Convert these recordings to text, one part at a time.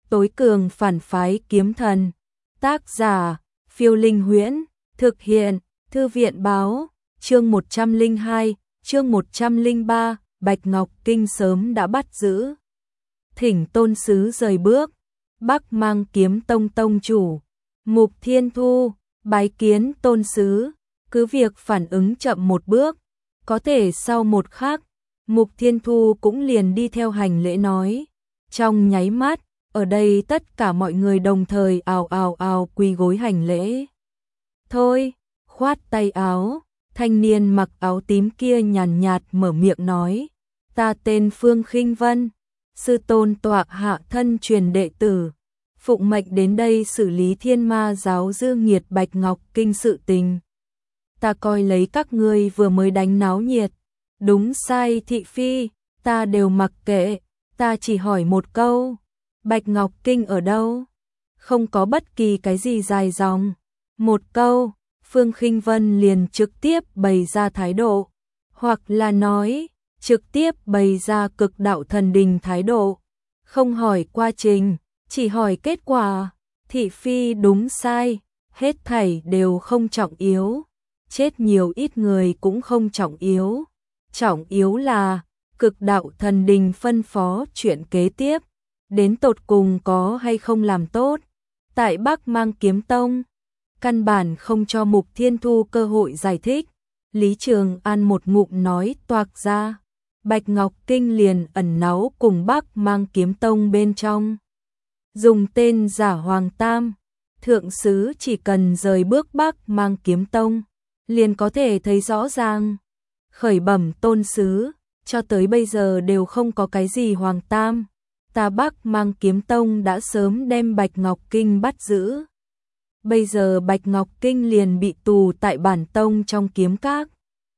Tối cường phản phái kiếm thần. Tác giả, Phiêu Linh Huyễn. Thực hiện, Thư viện Báo. Chương 102, chương 103, Bạch Ngọc Kinh sớm đã bắt giữ. Thỉnh tôn sứ rời bước. Bắc Mang Kiếm Tông tông chủ Mục Thiên Thu bái kiến tôn sứ. Cứ việc phản ứng chậm một bước, có thể sau một khắc, Mục Thiên Thu cũng liền đi theo hành lễ nói. Trong nháy mắt, ở đây tất cả mọi người đồng thời ào quỳ gối hành lễ. Thôi, khoát tay áo, thanh niên mặc áo tím kia nhàn nhạt mở miệng nói. Ta tên Phương Khinh Vân, sư tôn tọa hạ thân truyền đệ tử, phụng mệnh đến đây xử lý Thiên Ma giáo dư nghiệt Bạch Ngọc Kinh sự tình. Ta coi lấy các ngươi vừa mới đánh náo nhiệt, đúng sai thị phi, ta đều mặc kệ, ta chỉ hỏi một câu, Bạch Ngọc Kinh ở đâu? Không có bất kỳ cái gì dài dòng. Một câu, Phương Khinh Vân liền trực tiếp bày ra thái độ, hoặc là nói, trực tiếp bày ra cực đạo thần đình thái độ, không hỏi quá trình, chỉ hỏi kết quả, thị phi đúng sai, hết thảy đều không trọng yếu, chết nhiều ít người cũng không trọng yếu là cực đạo thần đình phân phó chuyện kế tiếp, đến tột cùng có hay không làm tốt. Tại Bắc Mang Kiếm Tông, căn bản không cho Mục Thiên Thu cơ hội giải thích, Lý Trường An một ngụm nói toạc ra, Bạch Ngọc Kinh liền ẩn náu cùng Bắc Mang Kiếm Tông bên trong. Dùng tên giả Hoàng Tam, thượng sứ chỉ cần rời bước Bắc Mang Kiếm Tông, liền có thể thấy rõ ràng. Khởi bẩm tôn sứ, cho tới bây giờ đều không có cái gì Hoàng Tam, ta Bắc Mang Kiếm Tông đã sớm đem Bạch Ngọc Kinh bắt giữ. Bây giờ Bạch Ngọc Kinh liền bị tù tại bản tông trong kiếm các.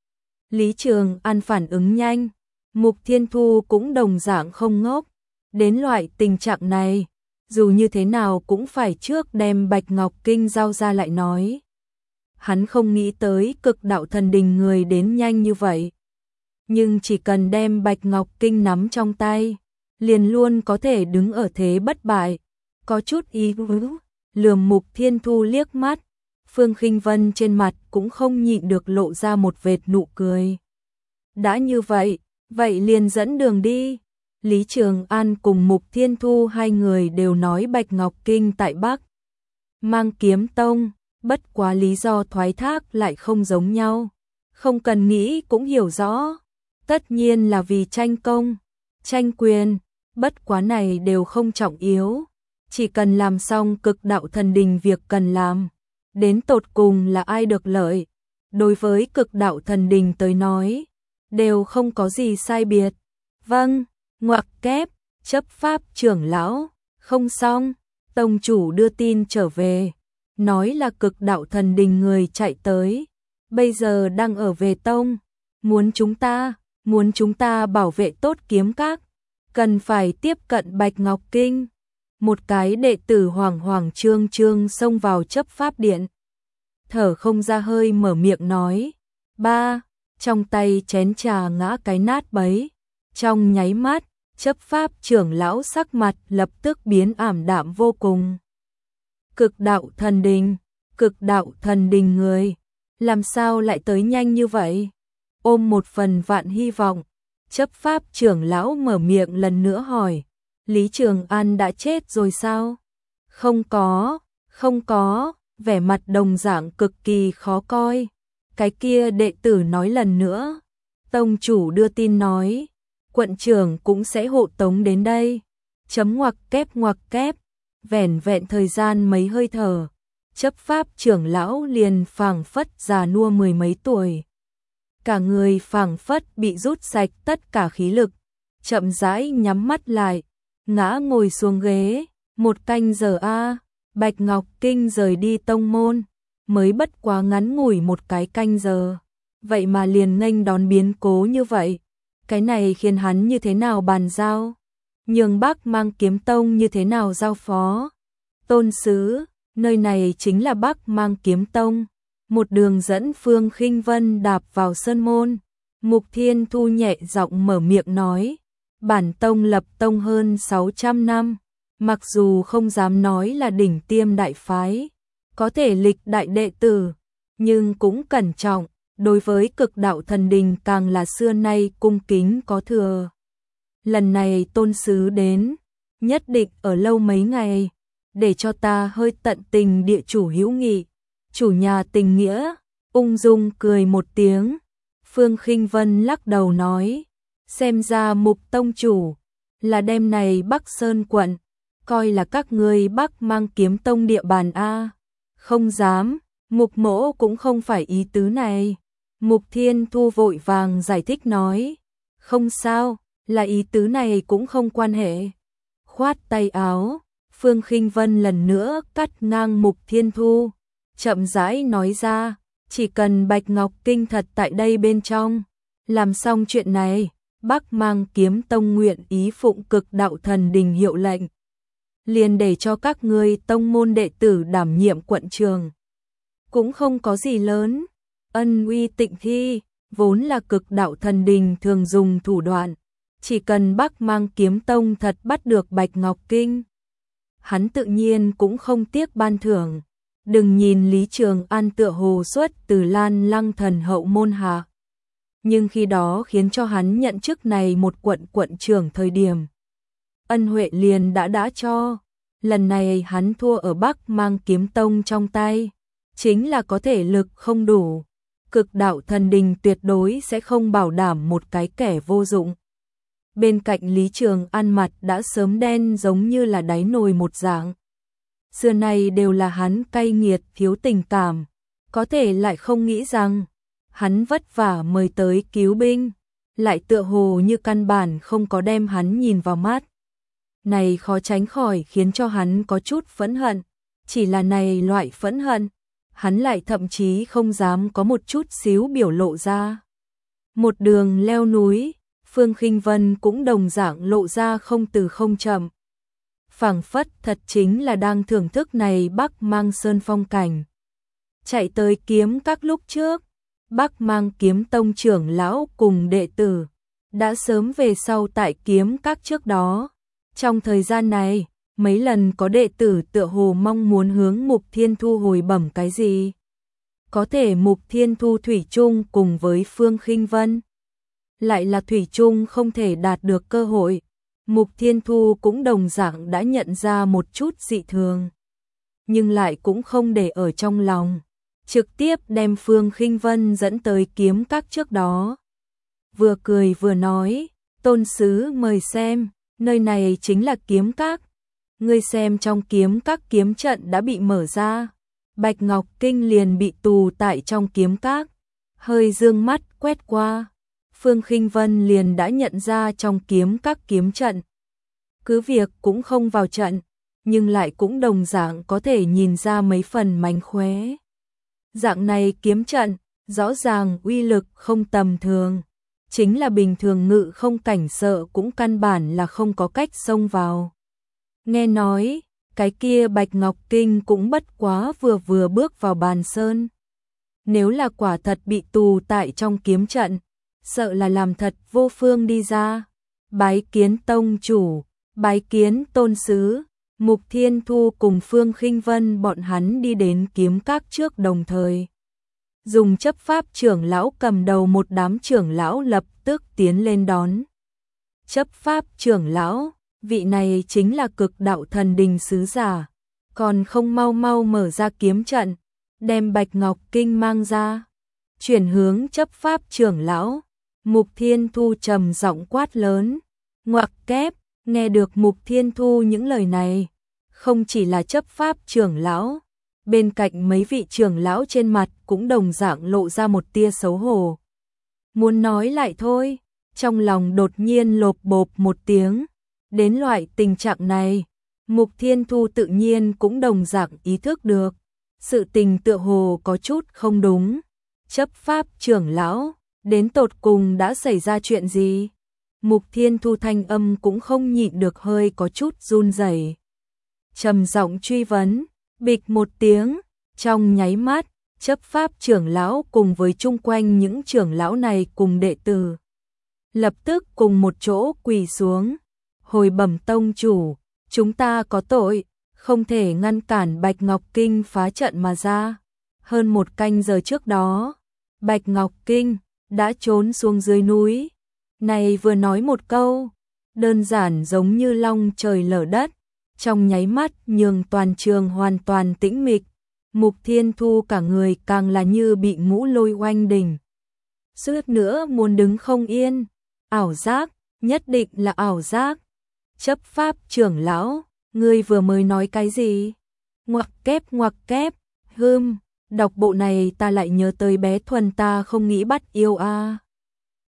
Lý Trường An phản ứng nhanh, Mục Thiên Thu cũng đồng dạng không ngốc, đến loại tình trạng này, dù như thế nào cũng phải trước đem Bạch Ngọc Kinh giao ra lại nói. Hắn không nghĩ tới cực đạo thần đình người đến nhanh như vậy. Nhưng chỉ cần đem Bạch Ngọc Kinh nắm trong tay, liền luôn có thể đứng ở thế bất bại. Có chút ý lườm Mục Thiên Thu liếc mắt, Phương Khinh Vân trên mặt cũng không nhịn được lộ ra một vệt nụ cười. Đã như vậy, vậy liền dẫn đường đi. Lý Trường An cùng Mục Thiên Thu hai người đều nói Bạch Ngọc Kinh tại Bắc Mang Kiếm Tông, bất quá lý do thoái thác lại không giống nhau. Không cần nghĩ cũng hiểu rõ, tất nhiên là vì tranh công, tranh quyền, bất quá này đều không trọng yếu. Chỉ cần làm xong cực đạo thần đình việc cần làm, đến tột cùng là ai được lợi, đối với cực đạo thần đình tới nói, đều không có gì sai biệt. Vâng, ngoặc kép, chấp pháp trưởng lão, không xong, tông chủ đưa tin trở về, nói là cực đạo thần đình người chạy tới, bây giờ đang ở về tông, muốn chúng ta bảo vệ tốt kiếm các, cần phải tiếp cận Bạch Ngọc Kinh. Một cái đệ tử hoảng trương xông vào chấp pháp điện, thở không ra hơi mở miệng nói. Ba, trong tay chén trà ngã cái nát bấy. Trong nháy mắt, chấp pháp trưởng lão sắc mặt lập tức biến ảm đạm vô cùng. Cực đạo thần đình người, làm sao lại tới nhanh như vậy? Ôm một phần vạn hy vọng, chấp pháp trưởng lão mở miệng lần nữa hỏi. Lý Trường An đã chết rồi sao? Không có, vẻ mặt đồng dạng cực kỳ khó coi. Cái kia đệ tử nói lần nữa. Tông chủ đưa tin nói, quận trưởng cũng sẽ hộ tống đến đây. Chấm ngoặc kép, vẻn vẹn thời gian mấy hơi thở. Chấp pháp trưởng lão liền phảng phất già nua mười mấy tuổi. Cả người phảng phất bị rút sạch tất cả khí lực. Chậm rãi nhắm mắt lại. Ngã ngồi xuống ghế, 1 canh giờ Bạch Ngọc Kinh rời đi tông môn, mới bất quá ngắn ngủi 1 cái canh giờ, vậy mà liền nghênh đón biến cố như vậy, cái này khiến hắn như thế nào bàn giao, nhường Bắc Mang Kiếm Tông như thế nào giao phó. Tôn sứ, nơi này chính là Bắc Mang Kiếm Tông, một đường dẫn Phương Khinh Vân đạp vào sơn môn, Mục Thiên Thu nhẹ giọng mở miệng nói. Bản tông lập tông hơn 600 năm, Mặc dù không dám nói là đỉnh tiêm đại phái, có thể lịch đại đệ tử, nhưng cũng cẩn trọng, đối với cực đạo thần đình càng là xưa nay cung kính có thừa. Lần này tôn sứ đến, nhất định ở lâu mấy ngày, để cho ta hơi tận tình địa chủ hữu nghị, chủ nhà tình nghĩa. Ung dung cười một tiếng, Phương Khinh Vân lắc đầu nói, xem ra Mục tông chủ là đêm này Bắc Sơn quận, coi là các ngươi Bắc Mang Kiếm tông địa bàn a. Không dám, Mục mỗ cũng không phải ý tứ này. Mục Thiên Thu vội vàng giải thích nói, không sao, là ý tứ này cũng không quan hệ. Khoát tay áo, Phương Khinh Vân lần nữa cắt ngang Mục Thiên Thu, chậm rãi nói ra, chỉ cần Bạch Ngọc Kinh thật tại đây bên trong, làm xong chuyện này, Bắc Mang Kiếm tông nguyện ý phụng cực đạo thần đình hiệu lệnh, liền để cho các ngươi tông môn đệ tử đảm nhiệm quận trường. Cũng không có gì lớn, ân uy tịnh thi, vốn là cực đạo thần đình thường dùng thủ đoạn, chỉ cần Bắc Mang Kiếm tông thật bắt được Bạch Ngọc Kinh, hắn tự nhiên cũng không tiếc ban thưởng. Đừng nhìn Lý Trường An tựa hồ xuất từ Lan Lăng thần hậu môn hạ, nhưng khi đó khiến cho hắn nhận chức này một quận trưởng thời điểm, ân huệ liền đã cho. Lần này hắn thua ở Bắc Mang Kiếm tông trong tay, chính là có thể lực không đủ. Cực đạo thần đình tuyệt đối sẽ không bảo đảm một cái kẻ vô dụng. Bên cạnh Lý Trường An mặt đã sớm đen giống như là đáy nồi một dạng. Xưa nay đều là hắn cay nghiệt thiếu tình cảm, có thể lại không nghĩ rằng hắn vất vả mời tới cứu binh, lại tựa hồ như căn bản không có đem hắn nhìn vào mắt. Này khó tránh khỏi khiến cho hắn có chút phẫn hận, chỉ là này loại phẫn hận, hắn lại thậm chí không dám có một chút xíu biểu lộ ra. Một đường leo núi, Phương Khinh Vân cũng đồng dạng lộ ra không từ không chậm. Phảng phất thật chính là đang thưởng thức này Bắc Mang Sơn phong cảnh. Chạy tới kiếm các lúc trước, Bắc Mang Kiếm tông trưởng lão cùng đệ tử đã sớm về sau tại kiếm các trước đó. Trong thời gian này, mấy lần có đệ tử tựa hồ mong muốn hướng Mục Thiên Thu hồi bẩm cái gì. Có thể Mục Thiên Thu thủy chung cùng với Phương Khinh Vân, lại là thủy chung không thể đạt được cơ hội. Mục Thiên Thu cũng đồng dạng đã nhận ra một chút dị thường, nhưng lại cũng không để ở trong lòng, trực tiếp đem Phương Khinh Vân dẫn tới kiếm các trước đó. Vừa cười vừa nói, tôn sứ mời xem, nơi này chính là kiếm các. Ngươi xem trong kiếm các kiếm trận đã bị mở ra, Bạch Ngọc Kinh liền bị tù tại trong kiếm các. Hơi dương mắt quét qua, Phương Khinh Vân liền đã nhận ra trong kiếm các kiếm trận. Cứ việc cũng không vào trận, nhưng lại cũng đồng dạng có thể nhìn ra mấy phần mánh khóe. Dạng này kiếm trận, rõ ràng uy lực không tầm thường, chính là bình thường ngự không cảnh sợ cũng căn bản là không có cách xông vào. Nghe nói, cái kia Bạch Ngọc Kinh cũng bất quá vừa bước vào bàn sơn. Nếu là quả thật bị tù tại trong kiếm trận, sợ là làm thật vô phương đi ra. Bái kiến tông chủ, bái kiến tôn sứ. Mục Thiên Thu cùng Phương Khinh Vân bọn hắn đi đến kiếm các trước đồng thời. Dùng chấp pháp trưởng lão cầm đầu một đám trưởng lão lập tức tiến lên đón. Chấp pháp trưởng lão, vị này chính là cực đạo thần đình sứ giả, còn không mau mau mở ra kiếm trận, đem Bạch Ngọc Kinh mang ra. Chuyển hướng chấp pháp trưởng lão, Mục Thiên Thu trầm giọng quát lớn, ngoặc kép. Nghe được Mục Thiên Thu những lời này, không chỉ là chấp pháp trưởng lão, bên cạnh mấy vị trưởng lão trên mặt cũng đồng dạng lộ ra một tia xấu hổ. Muốn nói lại thôi, trong lòng đột nhiên lộp bộp một tiếng. Đến loại tình trạng này, Mục Thiên Thu tự nhiên cũng đồng dạng ý thức được, sự tình tựa hồ có chút không đúng. Chấp pháp trưởng lão, đến tột cùng đã xảy ra chuyện gì? Mục Thiên Thu thanh âm cũng không nhịn được hơi có chút run rẩy. Trầm giọng truy vấn, bịch một tiếng, trong nháy mắt, chấp pháp trưởng lão cùng với chung quanh những trưởng lão này cùng đệ tử lập tức cùng một chỗ quỳ xuống, hồi bẩm tông chủ, chúng ta có tội, không thể ngăn cản Bạch Ngọc Kinh phá trận mà ra. Hơn 1 canh giờ trước đó, Bạch Ngọc Kinh đã trốn xuống dưới núi. Này vừa nói một câu, đơn giản giống như long trời lở đất, trong nháy mắt nhường toàn trường hoàn toàn tĩnh mịch. Mục Thiên Thu cả người càng là như bị ngũ lôi oanh đỉnh. Suýt nữa muốn đứng không yên. Ảo giác, nhất định là ảo giác. Chấp pháp trưởng lão, ngươi vừa mới nói cái gì? Ngoặc kép, đọc bộ này ta lại nhớ tới bé Thuần ta không nghĩ bắt yêu a.